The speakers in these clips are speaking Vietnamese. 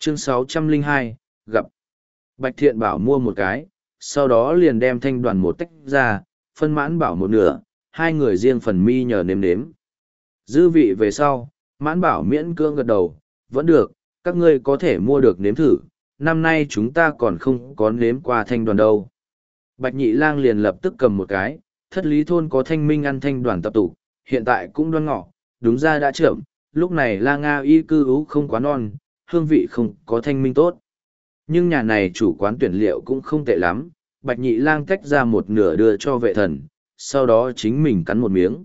Chương 602, gặp. Bạch Thiện Bảo mua một cái, sau đó liền đem thanh đoàn một tách ra, phân Mãn Bảo một nửa, hai người riêng phần mi nhờ nếm nếm. Dư vị về sau, Mãn Bảo miễn cưỡng gật đầu, vẫn được, các ngươi có thể mua được nếm thử, năm nay chúng ta còn không có nếm qua thanh đoàn đâu. Bạch Nhị Lang liền lập tức cầm một cái, thất lý thôn có thanh minh ăn thanh đoàn tập tụ, hiện tại cũng đoan ngọ, đúng ra đã chậm, lúc này La Nga y cư ú không quá non, hương vị không có thanh minh tốt. Nhưng nhà này chủ quán tuyển liệu cũng không tệ lắm, Bạch Nhị Lang tách ra một nửa đưa cho vệ thần, sau đó chính mình cắn một miếng.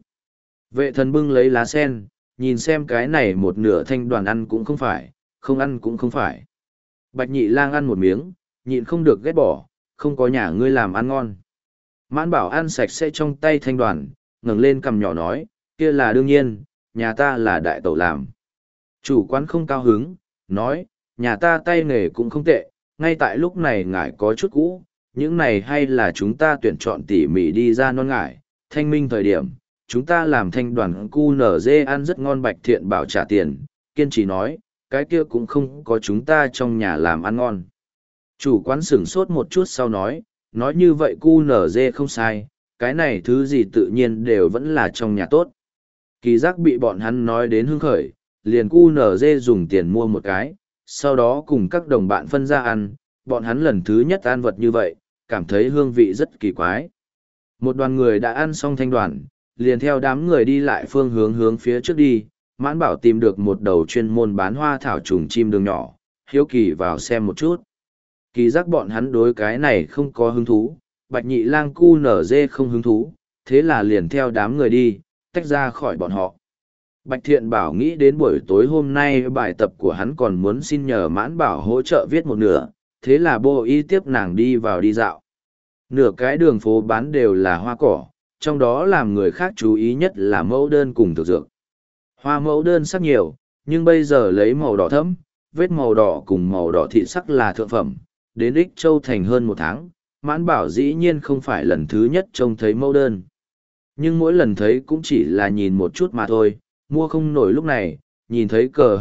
Vệ thần bưng lấy lá sen, nhìn xem cái này một nửa thanh đoàn ăn cũng không phải, không ăn cũng không phải. Bạch Nhị Lang ăn một miếng, nhịn không được ghét bỏ, không có nhà ngươi làm ăn ngon. Mãn Bảo ăn sạch sẽ trong tay thanh đoàn, ngẩng lên cằm nhỏ nói, kia là đương nhiên, nhà ta là đại tẩu làm. Chủ quán không cao hứng, nói, nhà ta tay nghề cũng không tệ, ngay tại lúc này ngải có chút cũ, những này hay là chúng ta tuyển chọn tỉ mỉ đi ra non ngải, thanh minh thời điểm, chúng ta làm thanh đoàn cu nở dê ăn rất ngon. Bạch Thiện Bảo trả tiền, kiên trì nói, cái kia cũng không có chúng ta trong nhà làm ăn ngon. Chủ quán sửng sốt một chút sau nói như vậy cu nở dê không sai, cái này thứ gì tự nhiên đều vẫn là trong nhà tốt. Kỳ giác bị bọn hắn nói đến hưng khởi, liền cu nở dê dùng tiền mua một cái, sau đó cùng các đồng bạn phân ra ăn, bọn hắn lần thứ nhất ăn vật như vậy, cảm thấy hương vị rất kỳ quái. Một đoàn người đã ăn xong thanh đoàn, liền theo đám người đi lại phương hướng phía trước đi, Mãn Bảo tìm được một đầu chuyên môn bán hoa thảo trùng chim đường nhỏ, hiếu kỳ vào xem một chút. Kỳ giác bọn hắn đối cái này không có hứng thú, Bạch Nhị Lang cu nở dê không hứng thú, thế là liền theo đám người đi, tách ra khỏi bọn họ. Bạch Thiện Bảo nghĩ đến buổi tối hôm nay bài tập của hắn còn muốn xin nhờ Mãn Bảo hỗ trợ viết một nửa, thế là bô y tiếp nàng đi vào đi dạo. Nửa cái đường phố bán đều là hoa cỏ, trong đó làm người khác chú ý nhất là mẫu đơn cùng thực dược. Hoa mẫu đơn sắc nhiều, nhưng bây giờ lấy màu đỏ thẫm, vết màu đỏ cùng màu đỏ thị sắc là thượng phẩm. Đến Ích Châu thành hơn một tháng, Mãn Bảo dĩ nhiên không phải lần thứ nhất trông thấy mẫu đơn. Nhưng mỗi lần thấy cũng chỉ là nhìn một chút mà thôi, mua không nổi. Lúc này, nhìn thấy cờ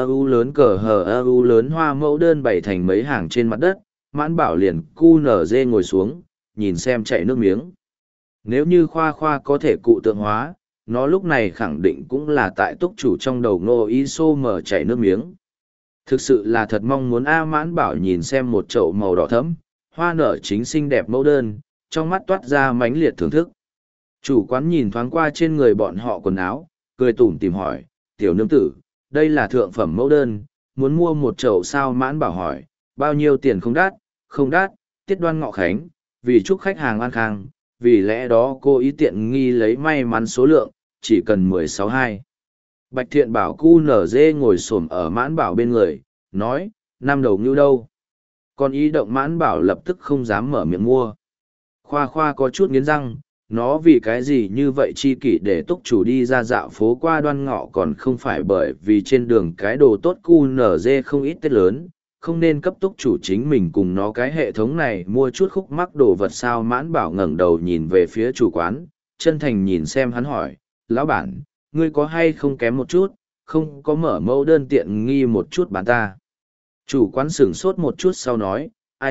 hờ u lớn hoa mẫu đơn bày thành mấy hàng trên mặt đất, Mãn Bảo liền cu nở dê ngồi xuống, nhìn xem chảy nước miếng. Nếu như khoa khoa có thể cụ tượng hóa, nó lúc này khẳng định cũng là tại túc chủ trong đầu Ngô Y Sô mở chảy nước miếng. Thực sự là thật mong muốn Mãn Bảo nhìn xem một chậu màu đỏ thẫm, hoa nở chính xinh đẹp mẫu đơn, trong mắt toát ra mãnh liệt thưởng thức. Chủ quán nhìn thoáng qua trên người bọn họ quần áo, cười tủm tìm hỏi, tiểu nương tử, đây là thượng phẩm mẫu đơn, muốn mua một chậu sao? Mãn Bảo hỏi, bao nhiêu tiền? Không đắt, không đắt, tiết đoan ngọ khánh, vì chúc khách hàng an khang, vì lẽ đó cô ý tiện nghi lấy may mắn số lượng, chỉ cần 16.2. Bạch Thiện Bảo cu nở dê ngồi xổm ở Mãn Bảo bên người, nói, năm đầu ngưu đâu? Còn ý động Mãn Bảo lập tức không dám mở miệng mua. Khoa khoa có chút nghiến răng, nó vì cái gì như vậy chi kỷ để túc chủ đi ra dạo phố qua đoan ngọ, còn không phải bởi vì trên đường cái đồ tốt cu nở dê không ít tết lớn, không nên cấp túc chủ chính mình cùng nó cái hệ thống này mua chút khúc mắc đồ vật sao? Mãn Bảo ngẩng đầu nhìn về phía chủ quán, chân thành nhìn xem hắn hỏi, lão bản, ngươi có hay không kém một chút, không có mở mẫu đơn tiện nghi một chút bán ta? Chủ quán sửng sốt một chút sau nói,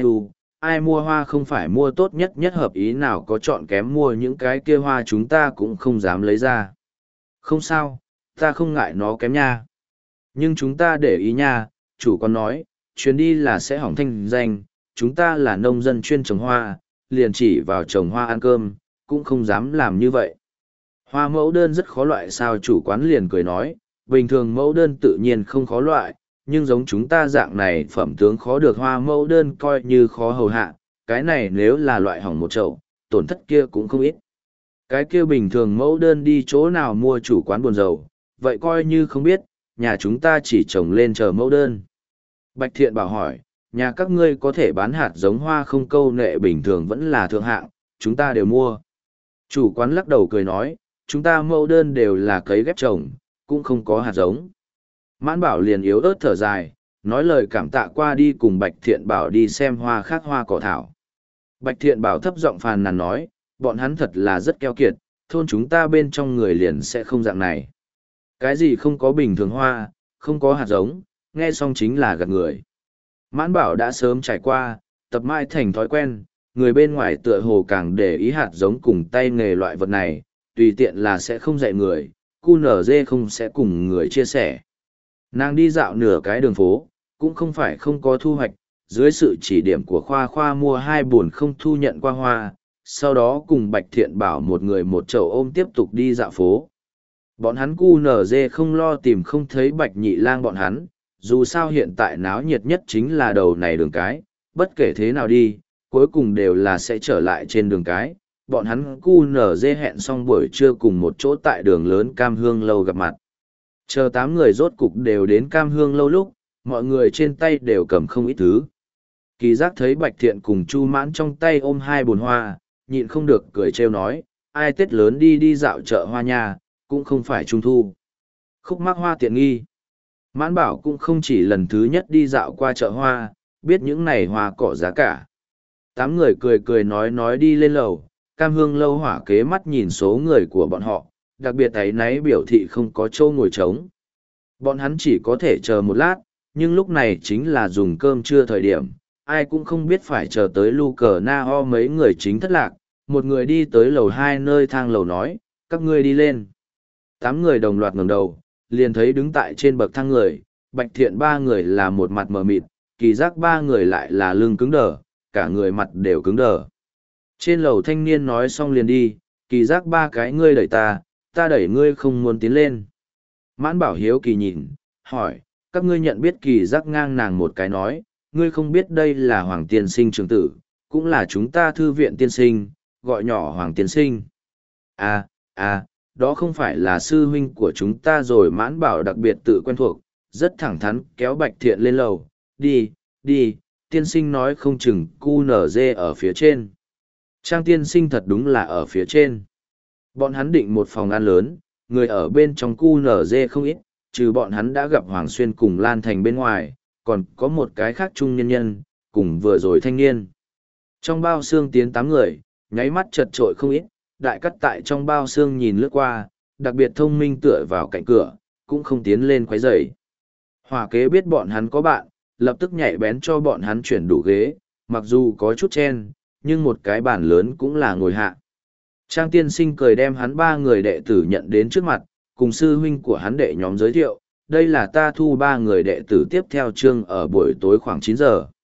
ai mua hoa không phải mua tốt nhất nhất hợp ý, nào có chọn kém, mua những cái kia hoa chúng ta cũng không dám lấy ra. Không sao, ta không ngại nó kém nha. Nhưng chúng ta để ý nha, chủ quán nói, chuyến đi là sẽ hỏng thanh danh, chúng ta là nông dân chuyên trồng hoa, liền chỉ vào trồng hoa ăn cơm, cũng không dám làm như vậy. Hoa mẫu đơn rất khó loại sao? Chủ quán liền cười nói, bình thường mẫu đơn tự nhiên không khó loại, nhưng giống chúng ta dạng này phẩm tướng khó được hoa mẫu đơn coi như khó hầu hạ, cái này nếu là loại hỏng một chậu, tổn thất kia cũng không ít. Cái kia bình thường mẫu đơn đi chỗ nào mua? Chủ quán buồn rầu, vậy coi như không biết, nhà chúng ta chỉ trồng lên chờ mẫu đơn. Bạch Thiện Bảo hỏi, nhà các ngươi có thể bán hạt giống hoa không? Câu nệ bình thường vẫn là thượng hạng, chúng ta đều mua. Chủ quán lắc đầu cười nói, chúng ta mẫu đơn đều là cấy ghép trồng, cũng không có hạt giống. Mãn Bảo liền yếu ớt thở dài, nói lời cảm tạ qua đi cùng Bạch Thiện Bảo đi xem hoa khác hoa cỏ thảo. Bạch Thiện Bảo thấp giọng phàn nàn nói, bọn hắn thật là rất keo kiệt, thôn chúng ta bên trong người liền sẽ không dạng này. Cái gì không có bình thường hoa, không có hạt giống, nghe xong chính là gạt người. Mãn bảo đã sớm trải qua, tập mãi thành thói quen, người bên ngoài tựa hồ càng để ý hạt giống cùng tay nghề loại vật này, tùy tiện là sẽ không dạy người, QNZ không sẽ cùng người chia sẻ. Nàng đi dạo nửa cái đường phố, cũng không phải không có thu hoạch, dưới sự chỉ điểm của Khoa Khoa mua 2 buồn không thu nhận qua hoa, sau đó cùng Bạch Thiện Bảo một người một chậu ôm tiếp tục đi dạo phố. Bọn hắn QNZ không lo tìm không thấy Bạch Nhị Lang bọn hắn, dù sao hiện tại náo nhiệt nhất chính là đầu này đường cái, bất kể thế nào đi, cuối cùng đều là sẽ trở lại trên đường cái. Bọn hắn QNZ hẹn xong buổi trưa cùng một chỗ tại đường lớn Cam Hương Lâu gặp mặt. Chờ 8 người rốt cục đều đến Cam Hương Lâu lúc, mọi người trên tay đều cầm không ít thứ. Kỳ giác thấy Bạch Thiện cùng Chu Mãn trong tay ôm 2 bồn hoa, nhịn không được cười trêu nói, ai Tết lớn đi dạo chợ hoa nha, cũng không phải trung thu. Khúc mắc hoa tiện nghi. Mãn bảo cũng không chỉ lần thứ nhất đi dạo qua chợ hoa, biết những này hoa cỏ giá cả. 8 người cười nói đi lên lầu, Cam Hương Lâu hỏa kế mắt nhìn số người của bọn họ, đặc biệt ấy náy biểu thị không có chỗ ngồi trống. Bọn hắn chỉ có thể chờ một lát, nhưng lúc này chính là dùng cơm trưa thời điểm, ai cũng không biết phải chờ tới lu cờ na ho mấy người chính thất lạc, một người đi tới lầu 2 nơi thang lầu nói, các ngươi đi lên. 8 người đồng loạt ngẩng đầu, liền thấy đứng tại trên bậc thang người, Bạch Thiện 3 người là một mặt mờ mịt, Kỳ giác 3 người lại là lưng cứng đờ, cả người mặt đều cứng đờ. Trên lầu thanh niên nói xong liền đi, Kỳ giác 3 cái ngươi đẩy ta đẩy ngươi không muốn tiến lên. Mãn bảo hiếu kỳ nhìn, hỏi, các ngươi nhận biết Kỳ giác ngang nàng một cái nói, ngươi không biết đây là Hoàng tiên sinh trưởng tử, cũng là chúng ta thư viện tiên sinh, gọi nhỏ Hoàng tiên sinh. Đó không phải là sư huynh của chúng ta rồi. Mãn bảo đặc biệt tự quen thuộc, rất thẳng thắn kéo Bạch Thiện lên lầu, đi, tiên sinh nói không chừng QNZ ở phía trên. Trang tiên sinh thật đúng là ở phía trên. Bọn hắn định một phòng ăn lớn, người ở bên trong QNZ không ít, trừ bọn hắn đã gặp Hoàng Xuyên cùng Lan Thành bên ngoài, còn có một cái khác trung nhân nhân, cùng vừa rồi thanh niên. Trong bao xương tiến 8 người, nháy mắt chật trội không ít, đại cắt tại trong bao xương nhìn lướt qua, đặc biệt thông minh tựa vào cạnh cửa, cũng không tiến lên quấy rầy. Hỏa kế biết bọn hắn có bạn, lập tức nhạy bén cho bọn hắn chuyển đủ ghế, mặc dù có chút chen, nhưng một cái bàn lớn cũng là ngồi hạ. Trang tiên sinh cười đem hắn 3 người đệ tử nhận đến trước mặt, cùng sư huynh của hắn đệ nhóm giới thiệu, đây là ta thu 3 người đệ tử tiếp theo chương ở buổi tối khoảng 9 giờ,